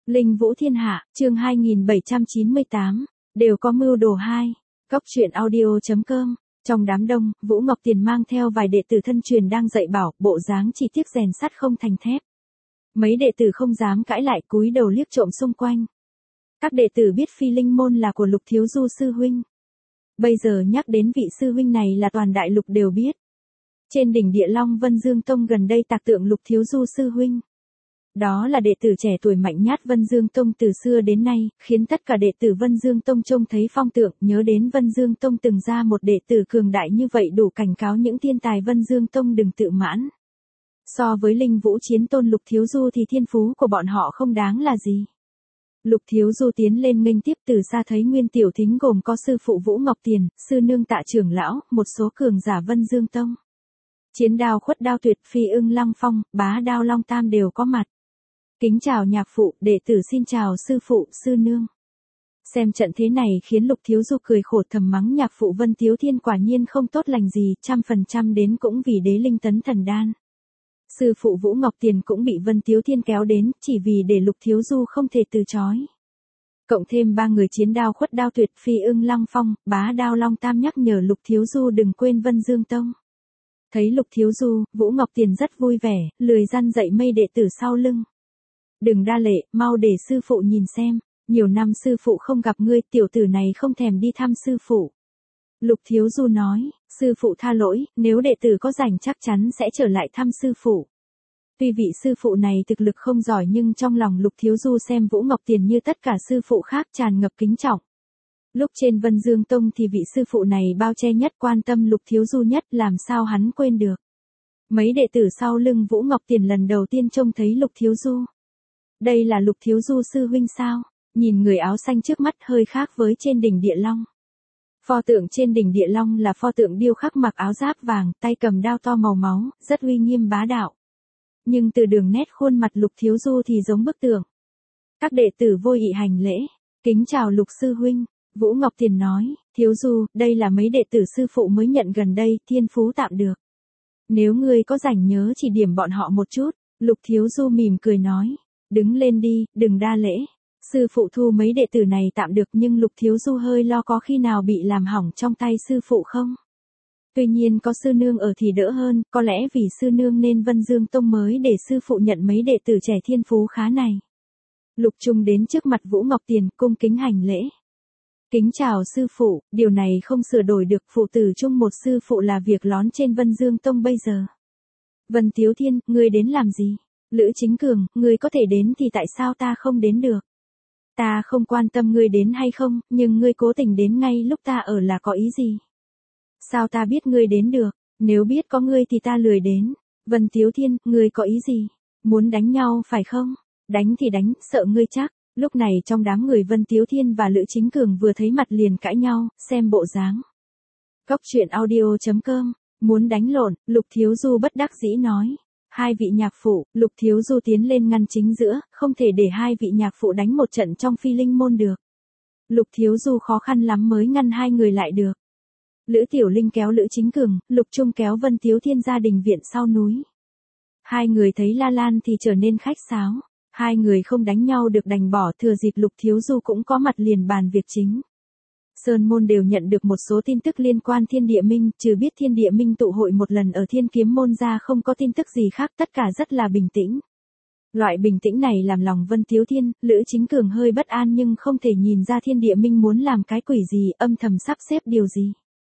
Linh Vũ Thiên Hạ, chương 2798, đều có mưu đồ 2. Góc truyện audio.com. Trong đám đông, Vũ Ngọc Tiền mang theo vài đệ tử thân truyền đang dạy bảo, bộ dáng chỉ tiếc rèn sắt không thành thép. Mấy đệ tử không dám cãi lại, cúi đầu liếc trộm xung quanh. Các đệ tử biết Phi Linh môn là của Lục Thiếu Du sư huynh. Bây giờ nhắc đến vị sư huynh này là toàn đại lục đều biết. Trên đỉnh Địa Long Vân Dương Tông gần đây tạc tượng Lục Thiếu Du sư huynh. Đó là đệ tử trẻ tuổi mạnh nhát Vân Dương Tông từ xưa đến nay, khiến tất cả đệ tử Vân Dương Tông trông thấy phong tượng, nhớ đến Vân Dương Tông từng ra một đệ tử cường đại như vậy đủ cảnh cáo những thiên tài Vân Dương Tông đừng tự mãn. So với Linh Vũ Chiến Tôn Lục Thiếu Du thì thiên phú của bọn họ không đáng là gì. Lục Thiếu Du tiến lên nghênh tiếp, từ xa thấy Nguyên Tiểu Thính gồm có sư phụ Vũ Ngọc Tiền, sư nương Tạ trưởng lão, một số cường giả Vân Dương Tông. Chiến Đao Khuất Đao Tuyệt, Phi Ưng Lăng Phong, Bá Đao Long Tam đều có mặt. Kính chào nhạc phụ, đệ tử xin chào sư phụ, sư nương. Xem trận thế này khiến Lục Thiếu Du cười khổ thầm mắng nhạc phụ Vân Tiếu Thiên quả nhiên không tốt lành gì, 100% đến cũng vì đế linh tấn thần đan. Sư phụ Vũ Ngọc Tiền cũng bị Vân Tiếu Thiên kéo đến, chỉ vì để Lục Thiếu Du không thể từ chối. Cộng thêm 3 người Chiến Đao Khuất Đao Tuyệt, Phi Ưng Lăng Phong, Bá Đao Long Tam nhắc nhở Lục Thiếu Du đừng quên Vân Dương Tông. Thấy Lục Thiếu Du, Vũ Ngọc Tiền rất vui vẻ, lười răn dạy mây đệ tử sau lưng. Đừng đa lệ, mau để sư phụ nhìn xem, nhiều năm sư phụ không gặp ngươi, tiểu tử này không thèm đi thăm sư phụ. Lục Thiếu Du nói, sư phụ tha lỗi, nếu đệ tử có rảnh chắc chắn sẽ trở lại thăm sư phụ. Tuy vị sư phụ này thực lực không giỏi nhưng trong lòng Lục Thiếu Du xem Vũ Ngọc Tiền như tất cả sư phụ khác tràn ngập kính trọng. Lúc trên Vân Dương Tông thì vị sư phụ này bao che nhất, quan tâm Lục Thiếu Du nhất, làm sao hắn quên được. Mấy đệ tử sau lưng Vũ Ngọc Tiền lần đầu tiên trông thấy Lục Thiếu Du. Đây là Lục Thiếu Du sư huynh sao? Nhìn người áo xanh trước mắt hơi khác với trên đỉnh Địa Long. Pho tượng trên đỉnh Địa Long là pho tượng điêu khắc mặc áo giáp vàng, tay cầm đao to màu máu, rất uy nghiêm bá đạo. Nhưng từ đường nét khuôn mặt Lục Thiếu Du thì giống bức tượng. Các đệ tử vội ị hành lễ. Kính chào Lục sư huynh. Vũ Ngọc Tiền nói, Thiếu Du, đây là mấy đệ tử sư phụ mới nhận gần đây, thiên phú tạm được. Nếu ngươi có rảnh nhớ chỉ điểm bọn họ một chút. Lục Thiếu Du mỉm cười nói. Đứng lên đi, đừng đa lễ. Sư phụ thu mấy đệ tử này tạm được nhưng Lục Thiếu Du hơi lo có khi nào bị làm hỏng trong tay sư phụ không. Tuy nhiên có sư nương ở thì đỡ hơn, có lẽ vì sư nương nên Vân Dương Tông mới để sư phụ nhận mấy đệ tử trẻ thiên phú khá này. Lục Trung đến trước mặt Vũ Ngọc Tiền, cung kính hành lễ. Kính chào sư phụ, điều này không sửa đổi được, phụ tử chung một sư phụ là việc lón trên Vân Dương Tông bây giờ. Vân Tiếu Thiên, ngươi đến làm gì? Lữ Chính Cường, ngươi có thể đến thì tại sao ta không đến được? Ta không quan tâm ngươi đến hay không, nhưng ngươi cố tình đến ngay lúc ta ở là có ý gì? Sao ta biết ngươi đến được? Nếu biết có ngươi thì ta lười đến. Vân Tiếu Thiên, ngươi có ý gì? Muốn đánh nhau phải không? Đánh thì đánh, sợ ngươi chắc. Lúc này trong đám người Vân Tiếu Thiên và Lữ Chính Cường vừa thấy mặt liền cãi nhau, xem bộ dáng. Góc truyện audio.com. Muốn đánh lộn, Lục Thiếu Du bất đắc dĩ nói. Hai vị nhạc phụ, Lục Thiếu Du tiến lên ngăn chính giữa, không thể để hai vị nhạc phụ đánh một trận trong Phi Linh môn được. Lục Thiếu Du khó khăn lắm mới ngăn hai người lại được. Lữ Tiểu Linh kéo Lữ Chính Cường, Lục Trung kéo Vân Tiếu Thiên ra đình viện sau núi. Hai người thấy La Lan thì trở nên khách sáo. Hai người không đánh nhau được đành bỏ, thừa dịp Lục Thiếu Du cũng có mặt liền bàn việc chính. Sơn môn đều nhận được một số tin tức liên quan Thiên Địa Minh, trừ biết Thiên Địa Minh tụ hội một lần ở Thiên Kiếm môn ra không có tin tức gì khác, tất cả rất là bình tĩnh. Loại bình tĩnh này làm lòng Vân Tiếu Thiên, Lữ Chính Cường hơi bất an nhưng không thể nhìn ra Thiên Địa Minh muốn làm cái quỷ gì, âm thầm sắp xếp điều gì.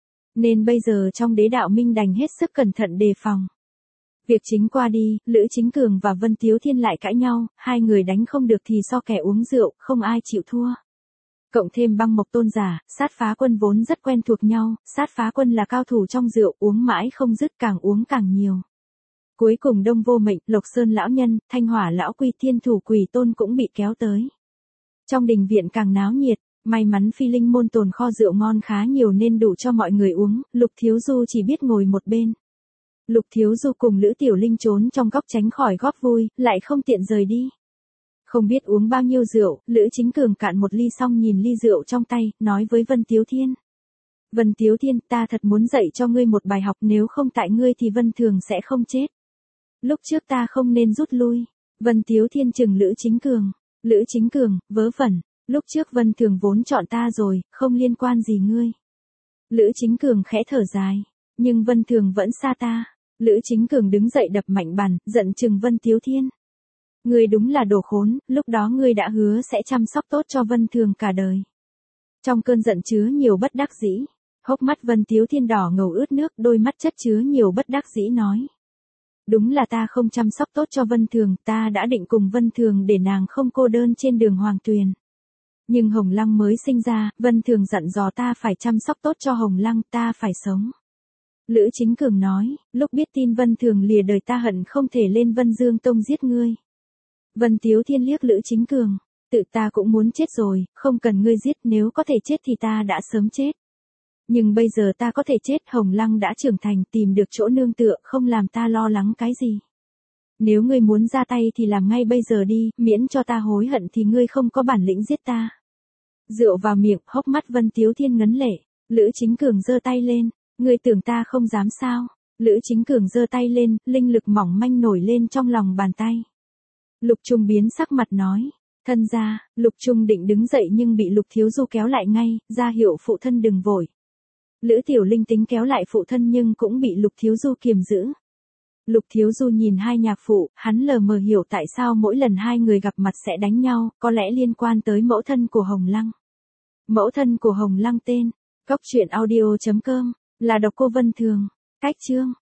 Nên bây giờ trong Đế Đạo Minh đành hết sức cẩn thận đề phòng. Việc chính qua đi, Lữ Chính Cường và Vân Tiếu Thiên lại cãi nhau, hai người đánh không được thì so kẻ uống rượu, không ai chịu thua. Cộng thêm Băng Mộc Tôn giả, Sát Phá Quân vốn rất quen thuộc nhau, Sát Phá Quân là cao thủ trong rượu, uống mãi không dứt, càng uống càng nhiều. Cuối cùng Đông Vô Mệnh, Lộc Sơn lão nhân, Thanh Hỏa lão quy, Thiên Thủ Quỷ Tôn cũng bị kéo tới. Trong đình viện càng náo nhiệt, may mắn Phi Linh môn tồn kho rượu ngon khá nhiều nên đủ cho mọi người uống, Lục Thiếu Du chỉ biết ngồi một bên. Lục Thiếu Du cùng Lữ Tiểu Linh trốn trong góc tránh khỏi góp vui, lại không tiện rời đi. Không biết uống bao nhiêu rượu, Lữ Chính Cường cạn một ly xong nhìn ly rượu trong tay, nói với Vân Tiếu Thiên. Vân Tiếu Thiên, ta thật muốn dạy cho ngươi một bài học, nếu không tại ngươi thì Vân Thường sẽ không chết. Lúc trước ta không nên rút lui. Vân Tiếu Thiên chừng Lữ Chính Cường. Lữ Chính Cường, vớ vẩn, lúc trước Vân Thường vốn chọn ta rồi, không liên quan gì ngươi. Lữ Chính Cường khẽ thở dài, nhưng Vân Thường vẫn xa ta. Lữ Chính Cường đứng dậy đập mạnh bàn, giận chừng Vân Tiếu Thiên. Ngươi đúng là đồ khốn, lúc đó ngươi đã hứa sẽ chăm sóc tốt cho Vân Thường cả đời. Trong cơn giận chứa nhiều bất đắc dĩ, hốc mắt Vân Tiếu Thiên đỏ ngầu ướt nước, đôi mắt chất chứa nhiều bất đắc dĩ nói. Đúng là ta không chăm sóc tốt cho Vân Thường, ta đã định cùng Vân Thường để nàng không cô đơn trên đường Hoàng Tuyền. Nhưng Hồng Lăng mới sinh ra, Vân Thường dặn dò ta phải chăm sóc tốt cho Hồng Lăng, ta phải sống. Lữ Chính Cường nói, lúc biết tin Vân Thường lìa đời ta hận không thể lên Vân Dương Tông giết ngươi. Vân Tiếu Thiên liếc Lữ Chính Cường, tự ta cũng muốn chết rồi, không cần ngươi giết, nếu có thể chết thì ta đã sớm chết. Nhưng bây giờ ta có thể chết, Hồng Lăng đã trưởng thành, tìm được chỗ nương tựa, không làm ta lo lắng cái gì. Nếu ngươi muốn ra tay thì làm ngay bây giờ đi, miễn cho ta hối hận thì ngươi không có bản lĩnh giết ta. Rượu vào miệng, hốc mắt Vân Tiếu Thiên ngấn lệ. Lữ Chính Cường giơ tay lên, ngươi tưởng ta không dám sao? Lữ Chính Cường giơ tay lên, linh lực mỏng manh nổi lên trong lòng bàn tay. Lục Trung biến sắc mặt nói, thân gia. Lục Trung định đứng dậy nhưng bị Lục Thiếu Du kéo lại ngay, ra hiệu phụ thân đừng vội. Lữ Tiểu Linh tính kéo lại phụ thân nhưng cũng bị Lục Thiếu Du kiềm giữ. Lục Thiếu Du nhìn hai nhạc phụ, hắn lờ mờ hiểu tại sao mỗi lần hai người gặp mặt sẽ đánh nhau, có lẽ liên quan tới mẫu thân của Hồng Lăng. Mẫu thân của Hồng Lăng tên, góc truyện audio.com, là độc cô Vân Thường, cách chương.